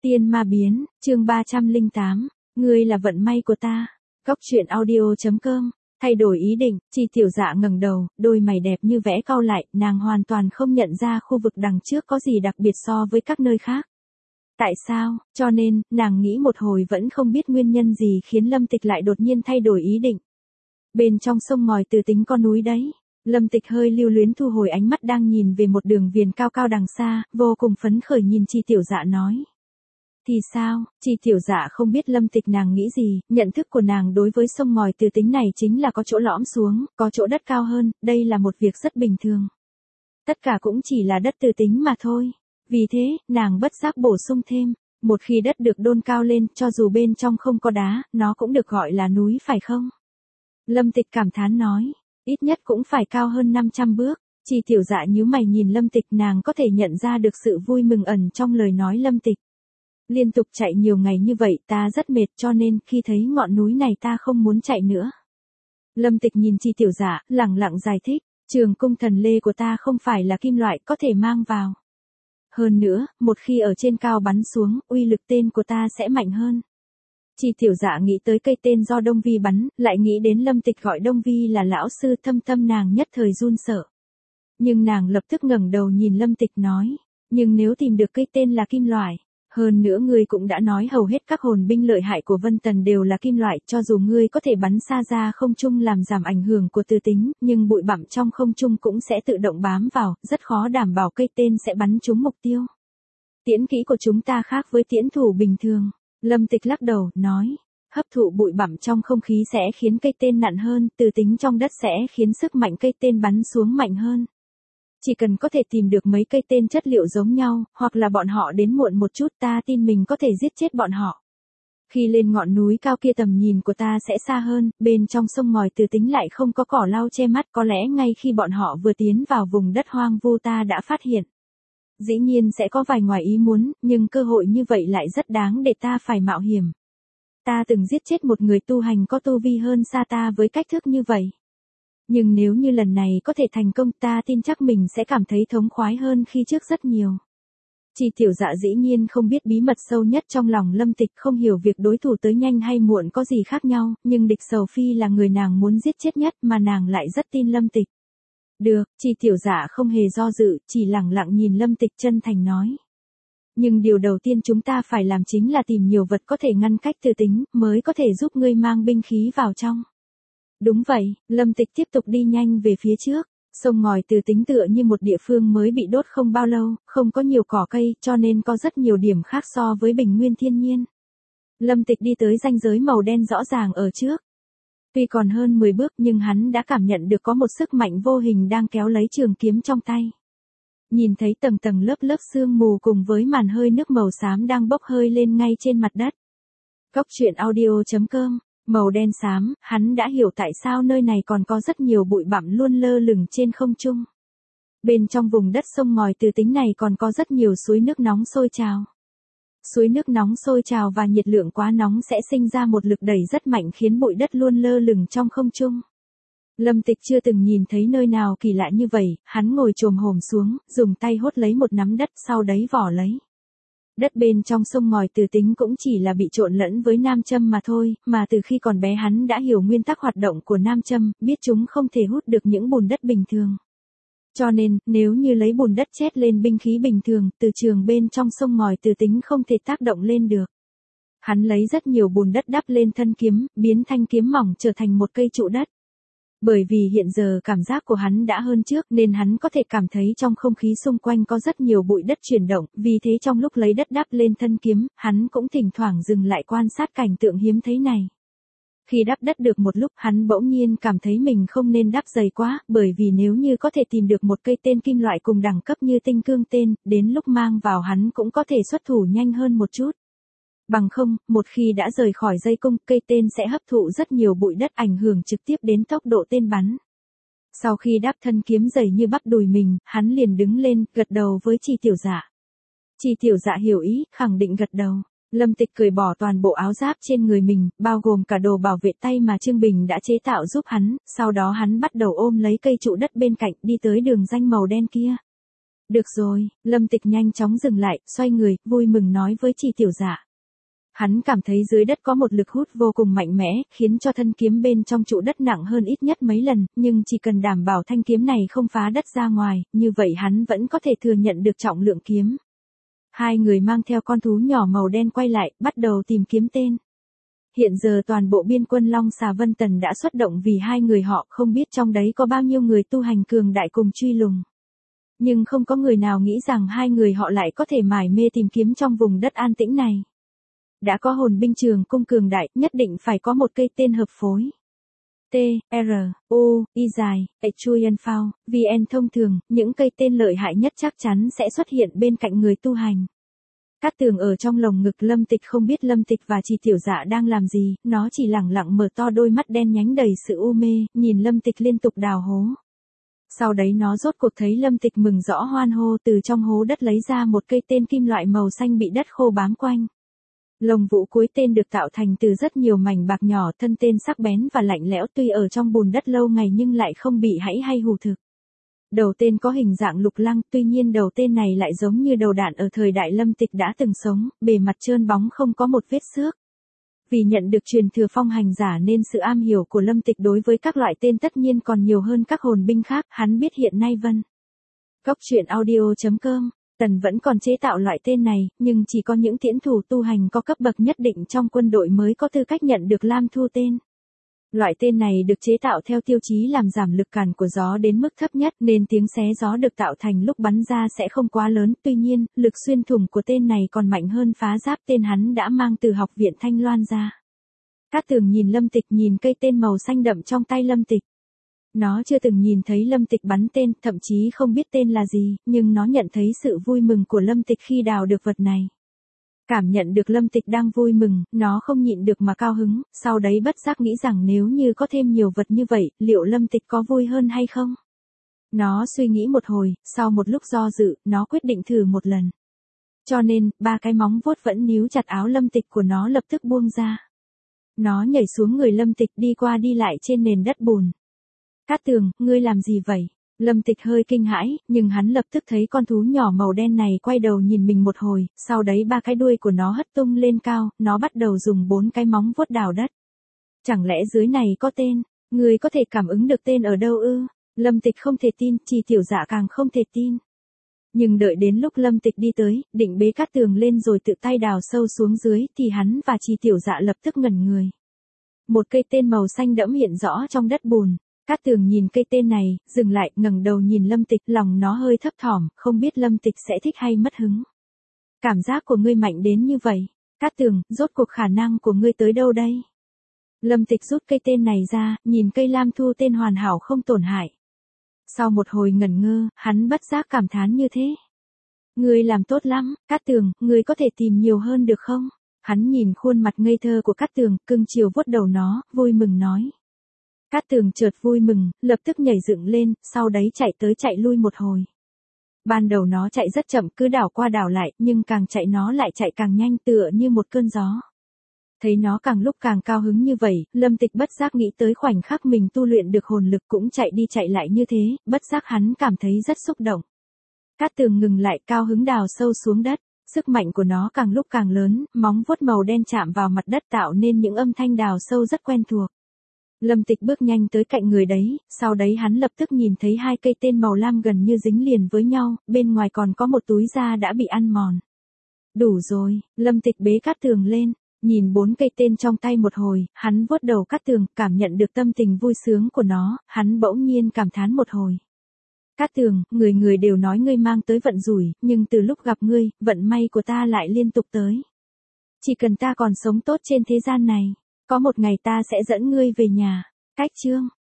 Tiên ma biến, chương 308, ngươi là vận may của ta. Góc truyện audio.com, thay đổi ý định, Chi Tiểu Dạ ngẩng đầu, đôi mày đẹp như vẽ cau lại, nàng hoàn toàn không nhận ra khu vực đằng trước có gì đặc biệt so với các nơi khác. Tại sao? Cho nên, nàng nghĩ một hồi vẫn không biết nguyên nhân gì khiến Lâm Tịch lại đột nhiên thay đổi ý định. Bên trong sông ngòi Từ Tính có núi đấy. Lâm Tịch hơi lưu luyến thu hồi ánh mắt đang nhìn về một đường viền cao cao đằng xa, vô cùng phấn khởi nhìn Chi Tiểu Dạ nói. Thì sao? Chi Tiểu Dạ không biết Lâm Tịch nàng nghĩ gì, nhận thức của nàng đối với sông ngòi Từ Tính này chính là có chỗ lõm xuống, có chỗ đất cao hơn, đây là một việc rất bình thường. Tất cả cũng chỉ là đất Từ Tính mà thôi. Vì thế, nàng bất giác bổ sung thêm, một khi đất được đôn cao lên, cho dù bên trong không có đá, nó cũng được gọi là núi phải không? Lâm Tịch cảm thán nói, ít nhất cũng phải cao hơn 500 bước. Chi Tiểu Dạ nhíu mày nhìn Lâm Tịch, nàng có thể nhận ra được sự vui mừng ẩn trong lời nói Lâm Tịch. Liên tục chạy nhiều ngày như vậy ta rất mệt, cho nên khi thấy ngọn núi này ta không muốn chạy nữa. Lâm Tịch nhìn Chi Tiểu Dạ, lẳng lặng giải thích, trường cung thần lê của ta không phải là kim loại có thể mang vào. Hơn nữa, một khi ở trên cao bắn xuống, uy lực tên của ta sẽ mạnh hơn. Chi Tiểu Dạ nghĩ tới cây tên do Đông Vi bắn, lại nghĩ đến Lâm Tịch gọi Đông Vi là lão sư, tâm nàng nhất thời run sợ. Nhưng nàng lập tức ngẩng đầu nhìn Lâm Tịch nói, nhưng nếu tìm được cây tên là kim loại, hơn nữa ngươi cũng đã nói hầu hết các hồn binh lợi hại của Vân Tần đều là kim loại, cho dù ngươi có thể bắn xa ra không trung làm giảm ảnh hưởng của Từ Tính, nhưng bụi bặm trong không trung cũng sẽ tự động bám vào, rất khó đảm bảo cây tên sẽ bắn trúng mục tiêu. Tiễn kỹ của chúng ta khác với tiễn thủ bình thường. Lâm Tịch lắc đầu, nói, hấp thụ bụi bặm trong không khí sẽ khiến cây tên nặng hơn, Từ Tính trong đất sẽ khiến sức mạnh cây tên bắn xuống mạnh hơn. Chỉ cần có thể tìm được mấy cây tên chất liệu giống nhau, hoặc là bọn họ đến muộn một chút, ta tin mình có thể giết chết bọn họ. Khi lên ngọn núi cao kia tầm nhìn của ta sẽ xa hơn, bên trong sông ngòi Từ Tính lại không có cỏ lau che mắt, có lẽ ngay khi bọn họ vừa tiến vào vùng đất hoang vu ta đã phát hiện. Dĩ nhiên sẽ có vài ngoài ý muốn, nhưng cơ hội như vậy lại rất đáng để ta phải mạo hiểm. Ta từng giết chết một người tu hành có tu vi hơn xa ta với cách thức như vậy. Nhưng nếu như lần này có thể thành công, ta tin chắc mình sẽ cảm thấy thống khoái hơn khi trước rất nhiều. Chi Tiểu Dạ dĩ nhiên không biết bí mật sâu nhất trong lòng Lâm Tịch, không hiểu việc đối thủ tới nhanh hay muộn có gì khác nhau, nhưng địch Sầu Phi là người nàng muốn giết chết nhất mà nàng lại rất tin Lâm Tịch. Được, Chi Tiểu Dạ không hề do dự, chỉ lẳng lặng nhìn Lâm Tịch chân thành nói. Nhưng điều đầu tiên chúng ta phải làm chính là tìm nhiều vật có thể ngăn cách Từ Tính, mới có thể giúp ngươi mang binh khí vào trong. Đúng vậy, Lâm Tịch tiếp tục đi nhanh về phía trước. Sông ngòi Từ Tính tựa như một địa phương mới bị đốt không bao lâu, không có nhiều cỏ cây, cho nên có rất nhiều điểm khác so với bình nguyên thiên nhiên. Lâm Tịch đi tới ranh giới màu đen rõ ràng ở trước. Tuy còn hơn 10 bước nhưng hắn đã cảm nhận được có một sức mạnh vô hình đang kéo lấy trường kiếm trong tay. Nhìn thấy tầng tầng lớp lớp sương mù cùng với màn hơi nước màu xám đang bốc hơi lên ngay trên mặt đất. Góc truyện audio.com, màu đen xám, hắn đã hiểu tại sao nơi này còn có rất nhiều bụi bặm luôn lơ lửng trên không trung. Bên trong vùng đất sông ngòi Từ Tính này còn có rất nhiều suối nước nóng sôi trào. Suối nước nóng sôi trào và nhiệt lượng quá nóng sẽ sinh ra một lực đẩy rất mạnh khiến bụi đất luôn lơ lửng trong không trung. Lâm Tịch chưa từng nhìn thấy nơi nào kỳ lạ như vậy, hắn ngồi chồm hổm xuống, dùng tay hốt lấy một nắm đất, sau đấy vỏ lấy. Đất bên trong sông ngòi Từ Tính cũng chỉ là bị trộn lẫn với nam châm mà thôi, mà từ khi còn bé hắn đã hiểu nguyên tắc hoạt động của nam châm, biết chúng không thể hút được những bùn đất bình thường. Cho nên, nếu như lấy bùn đất chét lên binh khí bình thường, từ trường bên trong sông ngòi Từ Tính không thể tác động lên được. Hắn lấy rất nhiều bùn đất đắp lên thân kiếm, biến thanh kiếm mỏng trở thành một cây trụ đất. Bởi vì hiện giờ cảm giác của hắn đã hơn trước nên hắn có thể cảm thấy trong không khí xung quanh có rất nhiều bụi đất chuyển động, vì thế trong lúc lấy đất đắp lên thân kiếm, hắn cũng thỉnh thoảng dừng lại quan sát cảnh tượng hiếm thấy này. Khi đắp đất được một lúc, hắn bỗng nhiên cảm thấy mình không nên đắp dày quá, bởi vì nếu như có thể tìm được một cây tên kim loại cùng đẳng cấp như tinh cương tên, đến lúc mang vào hắn cũng có thể xuất thủ nhanh hơn một chút. Bằng không, một khi đã rời khỏi dây cung, cây tên sẽ hấp thụ rất nhiều bụi đất ảnh hưởng trực tiếp đến tốc độ tên bắn. Sau khi đáp thân kiếm dày như bắp đùi mình, hắn liền đứng lên, gật đầu với Chi Tiểu Dạ. Chi Tiểu Dạ hiểu ý, khẳng định gật đầu. Lâm Tịch cởi bỏ toàn bộ áo giáp trên người mình, bao gồm cả đồ bảo vệ tay mà Trương Bình đã chế tạo giúp hắn, sau đó hắn bắt đầu ôm lấy cây trụ đất bên cạnh đi tới đường ranh màu đen kia. Được rồi, Lâm Tịch nhanh chóng dừng lại, xoay người, vui mừng nói với Trì Tiểu Dạ. Hắn cảm thấy dưới đất có một lực hút vô cùng mạnh mẽ, khiến cho thân kiếm bên trong trụ đất nặng hơn ít nhất mấy lần, nhưng chỉ cần đảm bảo thanh kiếm này không phá đất ra ngoài, như vậy hắn vẫn có thể thừa nhận được trọng lượng kiếm. Hai người mang theo con thú nhỏ màu đen quay lại, bắt đầu tìm kiếm tên. Hiện giờ toàn bộ biên quân Long Xà Vân Tần đã xuất động vì hai người họ, không biết trong đấy có bao nhiêu người tu hành cường đại cùng truy lùng. Nhưng không có người nào nghĩ rằng hai người họ lại có thể mải mê tìm kiếm trong vùng đất an tĩnh này. Đã có hồn binh trường cung cường đại, nhất định phải có một cây tên hợp phối. T, R, U, Y dài, Chuyen Phao, VN thông thường, những cây tên lợi hại nhất chắc chắn sẽ xuất hiện bên cạnh người tu hành. Cát Tường ở trong lồng ngực Lâm Tịch, không biết Lâm Tịch và Trì Tiểu Dạ đang làm gì, nó chỉ lẳng lặng mở to đôi mắt đen nhánh đầy sự u mê, nhìn Lâm Tịch liên tục đào hố. Sau đấy nó rốt cuộc thấy Lâm Tịch mừng rõ hoan hô, từ trong hố đất lấy ra một cây tên kim loại màu xanh bị đất khô bám quanh. Lồng vũ cuối tên được tạo thành từ rất nhiều mảnh bạc nhỏ, thân tên sắc bén và lạnh lẽo, tuy ở trong bùn đất lâu ngày nhưng lại không bị hãy hay hù thực. Đầu tên có hình dạng lục lăng, tuy nhiên đầu tên này lại giống như đầu đạn ở thời đại Lâm Tịch đã từng sống, bề mặt trơn bóng không có một vết xước. Vì nhận được truyền thừa phong hành giả nên sự am hiểu của Lâm Tịch đối với các loại tên tất nhiên còn nhiều hơn các hồn binh khác, hắn biết hiện nay Góc truyện audio.com, Tần vẫn còn chế tạo loại tên này, nhưng chỉ có những tiễn thủ tu hành có cấp bậc nhất định trong quân đội mới có tư cách nhận được lam thu tên. Loại tên này được chế tạo theo tiêu chí làm giảm lực cản của gió đến mức thấp nhất, nên tiếng xé gió được tạo thành lúc bắn ra sẽ không quá lớn, tuy nhiên, lực xuyên thủng của tên này còn mạnh hơn phá giáp tên hắn đã mang từ học viện Thanh Loan ra. Cát Tường nhìn Lâm Tịch, nhìn cây tên màu xanh đậm trong tay Lâm Tịch. Nó chưa từng nhìn thấy Lâm Tịch bắn tên, thậm chí không biết tên là gì, nhưng nó nhận thấy sự vui mừng của Lâm Tịch khi đào được vật này. Cảm nhận được Lâm Tịch đang vui mừng, nó không nhịn được mà cao hứng, sau đấy bất giác nghĩ rằng nếu như có thêm nhiều vật như vậy, liệu Lâm Tịch có vui hơn hay không? Nó suy nghĩ một hồi, sau một lúc do dự, nó quyết định thử một lần. Cho nên, ba cái móng vuốt vẫn níu chặt áo Lâm Tịch của nó lập tức buông ra. Nó nhảy xuống người Lâm Tịch, đi qua đi lại trên nền đất bùn. Cát Tường, ngươi làm gì vậy? Lâm Tịch hơi kinh hãi, nhưng hắn lập tức thấy con thú nhỏ màu đen này quay đầu nhìn mình một hồi, sau đấy ba cái đuôi của nó hất tung lên cao, nó bắt đầu dùng 4 cái móng vuốt đào đất. Chẳng lẽ dưới này có tên? Ngươi có thể cảm ứng được tên ở đâu ư? Lâm Tịch không thể tin, Trì Tiểu Dạ càng không thể tin. Nhưng đợi đến lúc Lâm Tịch đi tới, định bế Cát Tường lên rồi tự tay đào sâu xuống dưới, thì hắn và Trì Tiểu Dạ lập tức ngẩn người. Một cây tên màu xanh đẫm hiện rõ trong đất bùn. Cát Tường nhìn cây tên này, dừng lại, ngẩng đầu nhìn Lâm Tịch, lòng nó hơi thấp thỏm, không biết Lâm Tịch sẽ thích hay mất hứng. Cảm giác của ngươi mạnh đến như vậy. Cát Tường, rốt cuộc khả năng của ngươi tới đâu đây? Lâm Tịch rút cây tên này ra, nhìn cây lam thu tên hoàn hảo không tổn hại. Sau một hồi ngẩn ngơ, hắn bất giác cảm thán như thế. Ngươi làm tốt lắm, Cát Tường, ngươi có thể tìm nhiều hơn được không? Hắn nhìn khuôn mặt ngây thơ của Cát Tường, cưng chiều vuốt đầu nó, vui mừng nói. Cát Tường chợt vui mừng, lập tức nhảy dựng lên, sau đấy chạy tới chạy lui một hồi. Ban đầu nó chạy rất chậm, cứ đảo qua đảo lại, nhưng càng chạy nó lại chạy càng nhanh, tựa như một cơn gió. Thấy nó càng lúc càng cao hứng như vậy, Lâm Tịch bất giác nghĩ tới khoảnh khắc mình tu luyện được hồn lực cũng chạy đi chạy lại như thế, bất giác hắn cảm thấy rất xúc động. Cát Tường ngừng lại, cao hứng đào sâu xuống đất, sức mạnh của nó càng lúc càng lớn, móng vuốt màu đen chạm vào mặt đất tạo nên những âm thanh đào sâu rất quen thuộc. Lâm Tịch bước nhanh tới cạnh người đấy, sau đấy hắn lập tức nhìn thấy hai cây tên màu lam gần như dính liền với nhau, bên ngoài còn có một túi da đã bị ăn mòn. Đủ rồi, Lâm Tịch bế Cát Tường lên, nhìn 4 cây tên trong tay một hồi, hắn vuốt đầu Cát Tường, cảm nhận được tâm tình vui sướng của nó, hắn bỗng nhiên cảm thán một hồi. Cát Tường, người đều nói ngươi mang tới vận rủi, nhưng từ lúc gặp ngươi, vận may của ta lại liên tục tới. Chỉ cần ta còn sống tốt trên thế gian này, có một ngày ta sẽ dẫn ngươi về nhà. Cách chương